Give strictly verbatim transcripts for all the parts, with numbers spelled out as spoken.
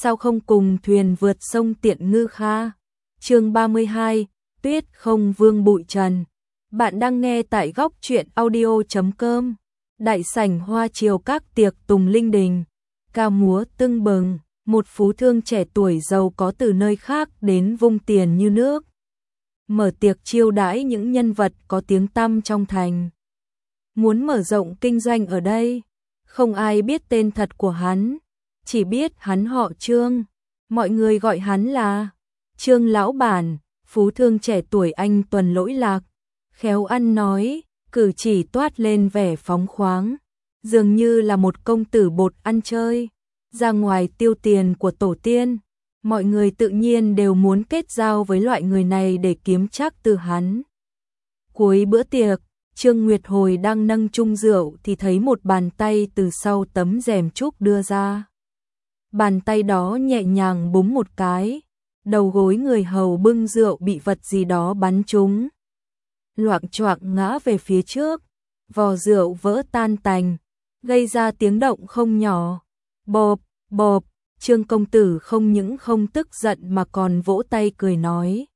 sao không cùng thuyền vượt sông Tiện Ngư Kha. Chương ba mươi hai, Tuyết không vương bụi trần. Bạn đang nghe tại góc truyện audio chấm com. Đại sảnh hoa chiều các tiệc tùng linh đình, ca múa tưng bừng, một phú thương trẻ tuổi giàu có từ nơi khác đến vung tiền như nước, mở tiệc chiêu đãi những nhân vật có tiếng tăm trong thành. Muốn mở rộng kinh doanh ở đây, không ai biết tên thật của hắn, chỉ biết hắn họ Trương, mọi người gọi hắn là Trương lão bản. Phú thương trẻ tuổi anh tuần lỗi lạc, khéo ăn nói, cử chỉ toát lên vẻ phóng khoáng, dường như là một công tử bột ăn chơi, ra ngoài tiêu tiền của tổ tiên. Mọi người tự nhiên đều muốn kết giao với loại người này để kiếm trác từ hắn. Cuối bữa tiệc, Trương Nguyệt Hồi đang nâng chung rượu thì thấy một bàn tay từ sau tấm rèm trúc đưa ra. Bàn tay đó nhẹ nhàng búng một cái, đầu gối người hầu bưng rượu bị vật gì đó bắn trúng, loạng choạng ngã về phía trước, vò rượu vỡ tan tành, gây ra tiếng động không nhỏ. Bộp, bộp, Trương công tử không những không tức giận mà còn vỗ tay cười nói,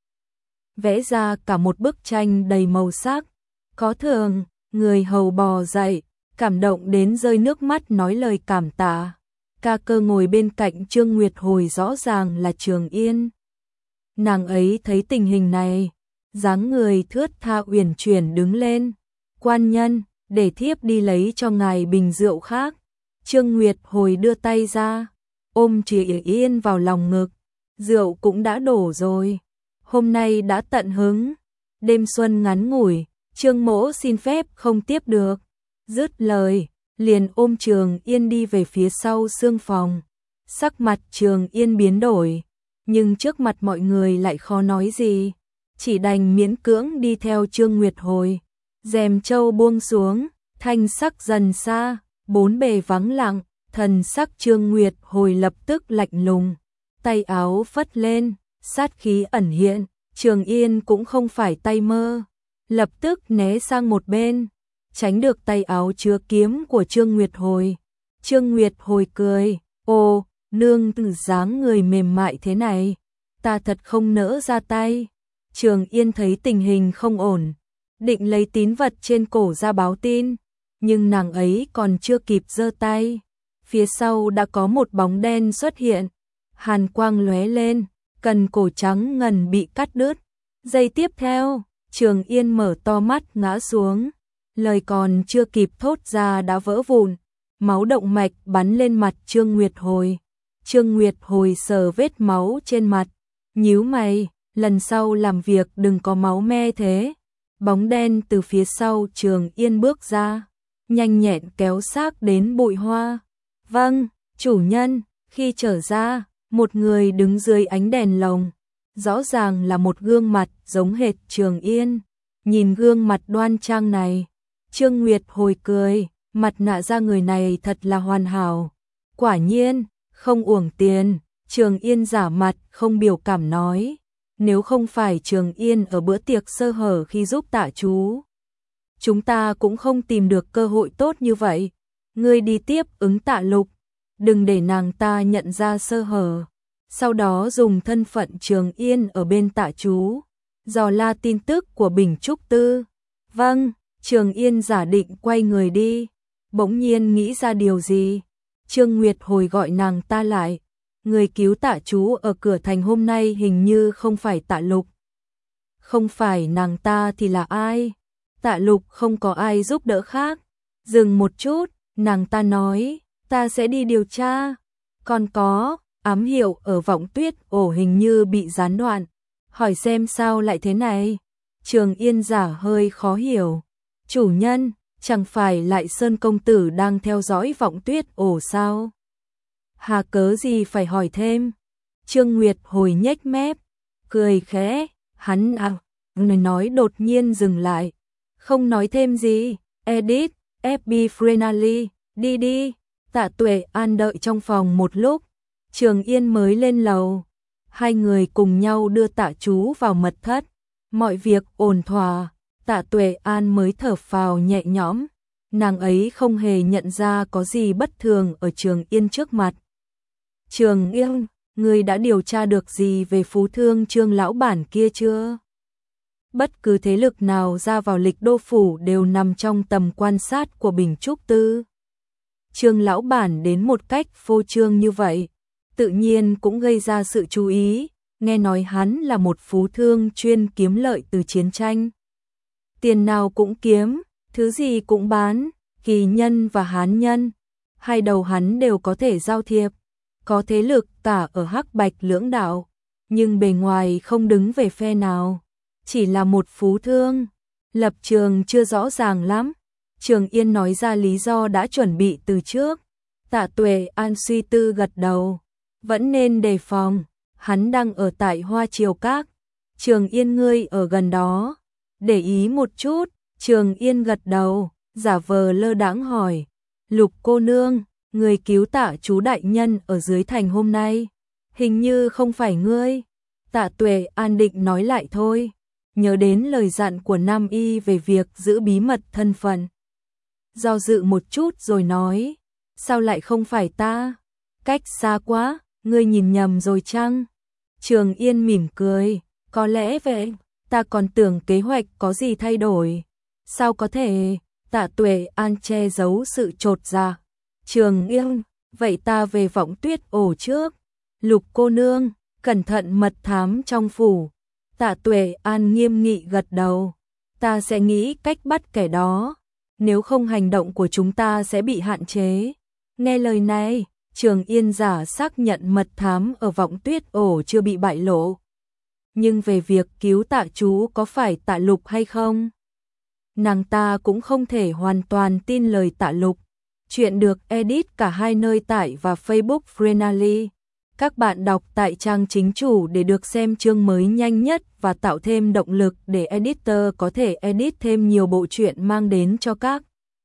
vẽ ra cả một bức tranh đầy màu sắc. Có thường, người hầu bò dậy, cảm động đến rơi nước mắt nói lời cảm tạ. Ca cơ ngồi bên cạnh Trương Nguyệt Hồi rõ ràng là Trường Yên. Nàng ấy thấy tình hình này, dáng người thướt tha uyển chuyển đứng lên. Quan nhân, để thiếp đi lấy cho ngài bình rượu khác. Trương Nguyệt Hồi đưa tay ra, ôm Trường Yên vào lòng ngực. Rượu cũng đã đổ rồi, hôm nay đã tận hứng. Đêm xuân ngắn ngủi, Trương mỗ xin phép không tiếp được. Dứt lời, liền ôm Trường Yên đi về phía sau sương phòng. Sắc mặt Trường Yên biến đổi, nhưng trước mặt mọi người lại khó nói gì, chỉ đành miễn cưỡng đi theo Trương Nguyệt Hồi. Rèm châu buông xuống, thanh sắc dần xa, bốn bề vắng lặng, thần sắc Trương Nguyệt Hồi lập tức lạnh lùng, tay áo phất lên, sát khí ẩn hiện. Trường Yên cũng không phải tay mơ, lập tức né sang một bên, tránh được tay áo chứa kiếm của Trương Nguyệt Hồi. Trương Nguyệt Hồi cười, ồ, nương tử dáng người mềm mại thế này, ta thật không nỡ ra tay. Trường Yên thấy tình hình không ổn, định lấy tín vật trên cổ ra báo tin, nhưng nàng ấy còn chưa kịp giơ tay, phía sau đã có một bóng đen xuất hiện, hàn quang lóe lên, cần cổ trắng ngần bị cắt đứt. Giây tiếp theo, Trường Yên mở to mắt ngã xuống, lời còn chưa kịp thốt ra đã vỡ vụn, máu động mạch bắn lên mặt Trương Nguyệt Hồi. Trương Nguyệt Hồi sờ vết máu trên mặt, nhíu mày, lần sau làm việc đừng có máu me thế. Bóng đen từ phía sau Trường Yên bước ra, nhanh nhẹn kéo xác đến bụi hoa. Vâng, chủ nhân. Khi trở ra, một người đứng dưới ánh đèn lồng, rõ ràng là một gương mặt giống hệt Trường Yên. Nhìn gương mặt đoan trang này, Trương Nguyệt Hồi cười, mặt nạ da người này thật là hoàn hảo. Quả nhiên, không uổng tiền. Trường Yên giả mặt không biểu cảm nói, nếu không phải Trường Yên ở bữa tiệc sơ hở khi giúp Tạ chú, chúng ta cũng không tìm được cơ hội tốt như vậy. Ngươi đi tiếp ứng Tạ Lục, đừng để nàng ta nhận ra sơ hở. Sau đó dùng thân phận Trường Yên ở bên Tạ chú, dò la tin tức của Bình Trúc Tư. Vâng. Trường Yên giả định quay người đi, bỗng nhiên nghĩ ra điều gì. Trương Nguyệt Hồi gọi nàng ta lại, người cứu Tạ chú ở cửa thành hôm nay hình như không phải Tạ Lục. Không phải nàng ta thì là ai? Tạ Lục không có ai giúp đỡ khác. Dừng một chút, nàng ta nói, ta sẽ đi điều tra. Còn có, ám hiệu ở Vọng Tuyết ổ hình như bị gián đoạn, hỏi xem sao lại thế này. Trường Yên giả hơi khó hiểu, chủ nhân, chẳng phải lại Sơn công tử đang theo dõi Vọng Tuyết ổ sao? Hà cớ gì phải hỏi thêm? Trương Nguyệt Hồi nhếch mép, cười khẽ, hắn à, người nói đột nhiên dừng lại, không nói thêm gì. Edit, ép bê Frenally, đi đi. Tạ Tuệ An đợi trong phòng một lúc, Trường Yên mới lên lầu. Hai người cùng nhau đưa Tạ chú vào mật thất, mọi việc ổn thỏa. Tạ Tuệ An mới thở phào nhẹ nhõm, nàng ấy không hề nhận ra có gì bất thường ở Trường Yên trước mặt. Trường Yên, ngươi đã điều tra được gì về phú thương Trương lão bản kia chưa? Bất cứ thế lực nào ra vào Lịch Đô phủ đều nằm trong tầm quan sát của Bình Trúc Tư. Trương lão bản đến một cách phô trương như vậy, tự nhiên cũng gây ra sự chú ý, nghe nói hắn là một phú thương chuyên kiếm lợi từ chiến tranh. Tiền nào cũng kiếm, thứ gì cũng bán, Kỳ nhân và Hán nhân, hai đầu hắn đều có thể giao thiệp, có thế lực tả ở Hắc Bạch lưỡng đạo, nhưng bề ngoài không đứng về phe nào, chỉ là một phú thương, lập trường chưa rõ ràng lắm. Trường Yên nói ra lý do đã chuẩn bị từ trước. Tạ Tuệ An suy tư gật đầu, vẫn nên đề phòng, hắn đang ở tại Hoa Triều Các. Trường Yên ngươi ở gần đó, để ý một chút. Trường Yên gật đầu, giả vờ lơ đãng hỏi, Lục cô nương, người cứu Tạ chú đại nhân ở dưới thành hôm nay, hình như không phải ngươi. Tạ Tuệ An định nói lại thôi, nhớ đến lời dặn của Nam Y về việc giữ bí mật thân phận. Do dự một chút rồi nói, sao lại không phải ta? Cách xa quá, ngươi nhìn nhầm rồi chăng? Trường Yên mỉm cười, có lẽ vậy, ta còn tưởng kế hoạch có gì thay đổi. Sao có thể? Tạ Tuệ An che giấu sự chột dạ. Trường Yên, vậy ta về Võng Tuyết ổ trước. Lục cô nương, cẩn thận mật thám trong phủ. Tạ Tuệ An nghiêm nghị gật đầu, ta sẽ nghĩ cách bắt kẻ đó, nếu không hành động của chúng ta sẽ bị hạn chế. Nghe lời này, Trường Yên giả xác nhận mật thám ở Võng Tuyết ổ chưa bị bại lộ. Nhưng về việc cứu Tạ chú có phải Tạ Lục hay không? Nàng ta cũng không thể hoàn toàn tin lời Tạ Lục. Chuyện được edit cả hai nơi tải và Facebook Freenally. Các bạn đọc tại trang chính chủ để được xem chương mới nhanh nhất và tạo thêm động lực để editor có thể edit thêm nhiều bộ truyện mang đến cho các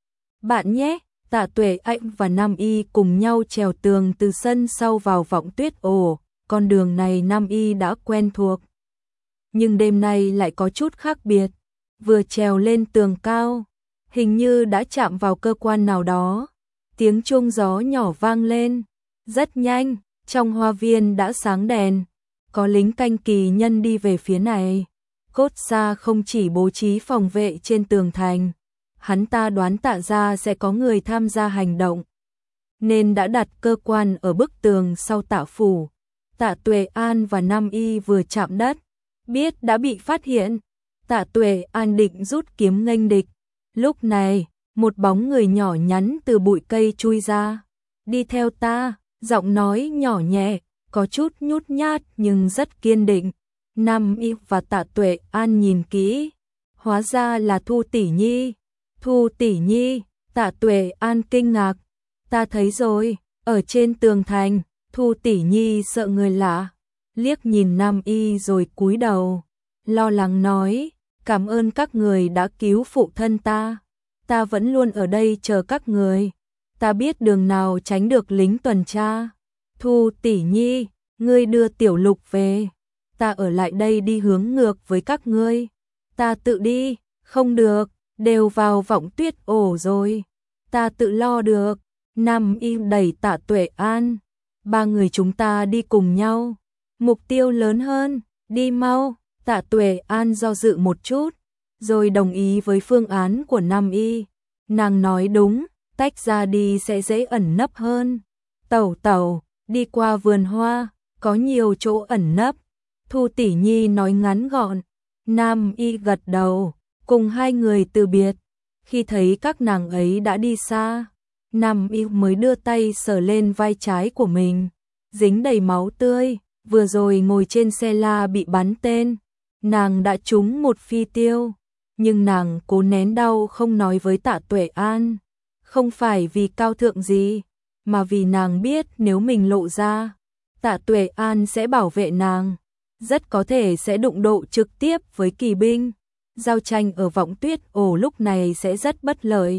bạn nhé. Tạ Tuệ Anh và Nam Y cùng nhau trèo tường từ sân sau vào Võng Tuyết ổ, con đường này Nam Y đã quen thuộc. Nhưng đêm nay lại có chút khác biệt, vừa trèo lên tường cao, hình như đã chạm vào cơ quan nào đó, tiếng chuông gió nhỏ vang lên, rất nhanh. Trong hoa viên đã sáng đèn, có lính canh kỳ nhân đi về phía này. Cốt Sa không chỉ bố trí phòng vệ trên tường thành, hắn ta đoán Tạ gia sẽ có người tham gia hành động, nên đã đặt cơ quan ở bức tường sau Tạ phủ. Tạ Tuệ An và Nam Y vừa chạm đất, biết đã bị phát hiện. Tạ Tuệ An định rút kiếm nghênh địch. Lúc này, một bóng người nhỏ nhắn từ bụi cây chui ra. Đi theo ta. Giọng nói nhỏ nhẹ, có chút nhút nhát nhưng rất kiên định. Nam Y và Tạ Tuệ An nhìn kỹ, hóa ra là Thu tỷ nhi. Thu tỷ nhi, Tạ Tuệ An kinh ngạc, ta thấy rồi, ở trên tường thành. Thu tỷ nhi sợ người lạ, liếc nhìn Nam Y rồi cúi đầu, lo lắng nói, cảm ơn các người đã cứu phụ thân ta, ta vẫn luôn ở đây chờ các người. Ta biết đường nào tránh được lính tuần tra. Thu tỷ nhi, ngươi đưa Tiểu Lục về, ta ở lại đây đi hướng ngược với các ngươi. Ta tự đi, không được, đều vào Võng Tuyết ổ rồi, ta tự lo được. Nam Y đẩy Tạ Tuệ An, ba người chúng ta đi cùng nhau, mục tiêu lớn hơn, đi mau. Tạ Tuệ An do dự một chút, rồi đồng ý với phương án của Nam Y. Nàng nói đúng, tách ra đi sẽ dễ ẩn nấp hơn. Tẩu tẩu, đi qua vườn hoa, có nhiều chỗ ẩn nấp. Thu tỷ nhi nói ngắn gọn. Nam Y gật đầu, cùng hai người từ biệt. Khi thấy các nàng ấy đã đi xa, Nam Y mới đưa tay sờ lên vai trái của mình, dính đầy máu tươi, vừa rồi ngồi trên xe la bị bắn tên, nàng đã trúng một phi tiêu, nhưng nàng cố nén đau không nói với Tạ Tuệ An, không phải vì cao thượng gì, mà vì nàng biết nếu mình lộ ra, Tạ Tuệ An sẽ bảo vệ nàng, rất có thể sẽ đụng độ trực tiếp với kỳ binh, giao tranh ở Võng Tuyết ổ lúc này sẽ rất bất lợi.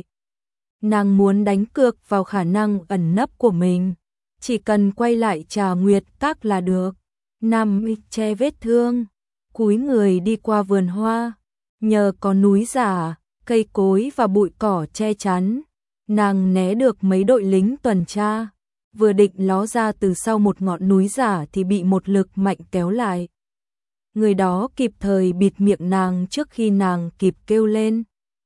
Nàng muốn đánh cược vào khả năng ẩn nấp của mình, chỉ cần quay lại Trà Nguyệt Các là được. Nam Y che vết thương, cúi người đi qua vườn hoa, nhờ có núi giả, cây cối và bụi cỏ che chắn, nàng né được mấy đội lính tuần tra. vừa định ló ra từ sau một ngọn núi giả thì bị một lực mạnh kéo lại. Người đó kịp thời bịt miệng nàng trước khi nàng kịp kêu lên.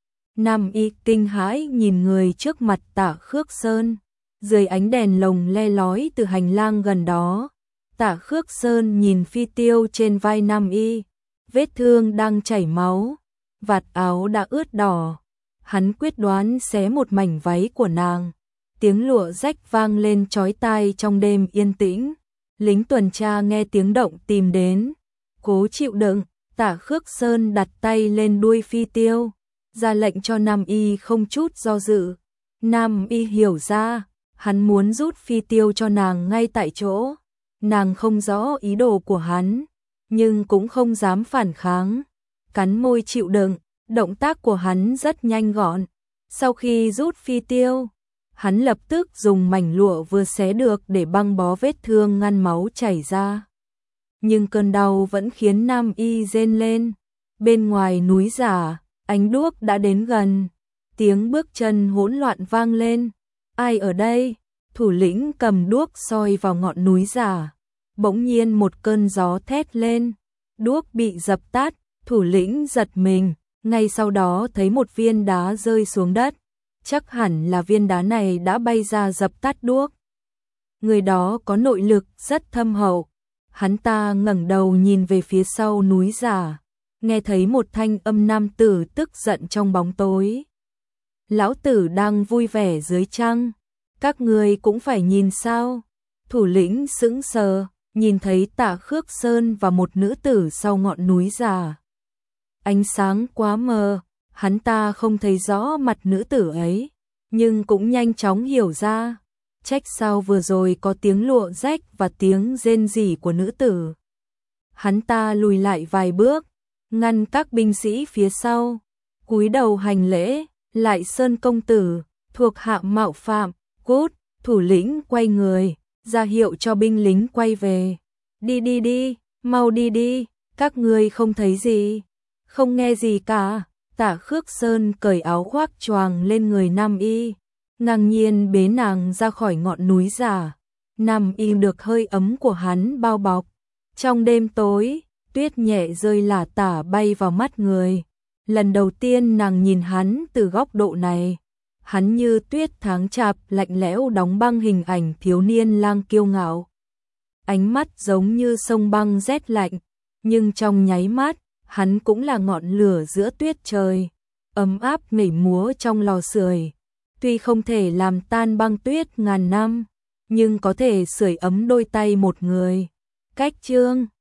Nam Y kinh hãi nhìn người trước mặt Tả Khước Sơn, dưới ánh đèn lồng le lói từ hành lang gần đó. Tả Khước Sơn nhìn phi tiêu trên vai Nam Y, vết thương đang chảy máu, vạt áo đã ướt đỏ. Hắn quyết đoán xé một mảnh váy của nàng. Tiếng lụa rách vang lên chói tai trong đêm yên tĩnh. Lính tuần tra nghe tiếng động tìm đến. Cố chịu đựng, Tả Khước Sơn đặt tay lên đuôi phi tiêu, ra lệnh cho Nam Y không chút do dự. Nam Y hiểu ra, hắn muốn rút phi tiêu cho nàng ngay tại chỗ. Nàng không rõ ý đồ của hắn, nhưng cũng không dám phản kháng. Cắn môi chịu đựng, động tác của hắn rất nhanh gọn. Sau khi rút phi tiêu, hắn lập tức dùng mảnh lụa vừa xé được để băng bó vết thương ngăn máu chảy ra. Nhưng cơn đau vẫn khiến Nam Y rên lên. Bên ngoài núi giả, ánh đuốc đã đến gần. Tiếng bước chân hỗn loạn vang lên. Ai ở đây? Thủ lĩnh cầm đuốc soi vào ngọn núi giả. Bỗng nhiên một cơn gió thét lên. Đuốc bị dập tắt, thủ lĩnh giật mình. Ngay sau đó thấy một viên đá rơi xuống đất. Chắc hẳn là viên đá này đã bay ra dập tắt đuốc. Người đó có nội lực rất thâm hậu. Hắn ta ngẩng đầu nhìn về phía sau núi giả, nghe thấy một thanh âm nam tử tức giận trong bóng tối. Lão tử đang vui vẻ dưới trăng, các người cũng phải nhìn sao? Thủ lĩnh sững sờ, nhìn thấy Tả Khước Sơn và một nữ tử sau ngọn núi giả. Ánh sáng quá mờ, hắn ta không thấy rõ mặt nữ tử ấy, nhưng cũng nhanh chóng hiểu ra. Trách sao vừa rồi có tiếng lụa rách và tiếng rên rỉ của nữ tử. Hắn ta lùi lại vài bước, ngăn các binh sĩ phía sau, cúi đầu hành lễ. Lại Sơn công tử, thuộc hạ mạo phạm. Cút. Thủ lĩnh quay người, ra hiệu cho binh lính quay về. Đi đi đi, mau đi đi, các ngươi không thấy gì, không nghe gì cả. Tả Khước Sơn cởi áo khoác choàng lên người Nam Y, ngang nhiên bế nàng ra khỏi ngọn núi giả. Nam Y được hơi ấm của hắn bao bọc. Trong đêm tối, tuyết nhẹ rơi lả tả bay vào mắt người. Lần đầu tiên nàng nhìn hắn từ góc độ này. Hắn như tuyết tháng chạp lạnh lẽo đóng băng hình ảnh thiếu niên lang kiêu ngạo. Ánh mắt giống như sông băng rét lạnh, nhưng trong nháy mắt, hắn cũng là ngọn lửa giữa tuyết trời, ấm áp nhảy múa trong lò sưởi. Tuy không thể làm tan băng tuyết ngàn năm, nhưng có thể sưởi ấm đôi tay một người. Cách chương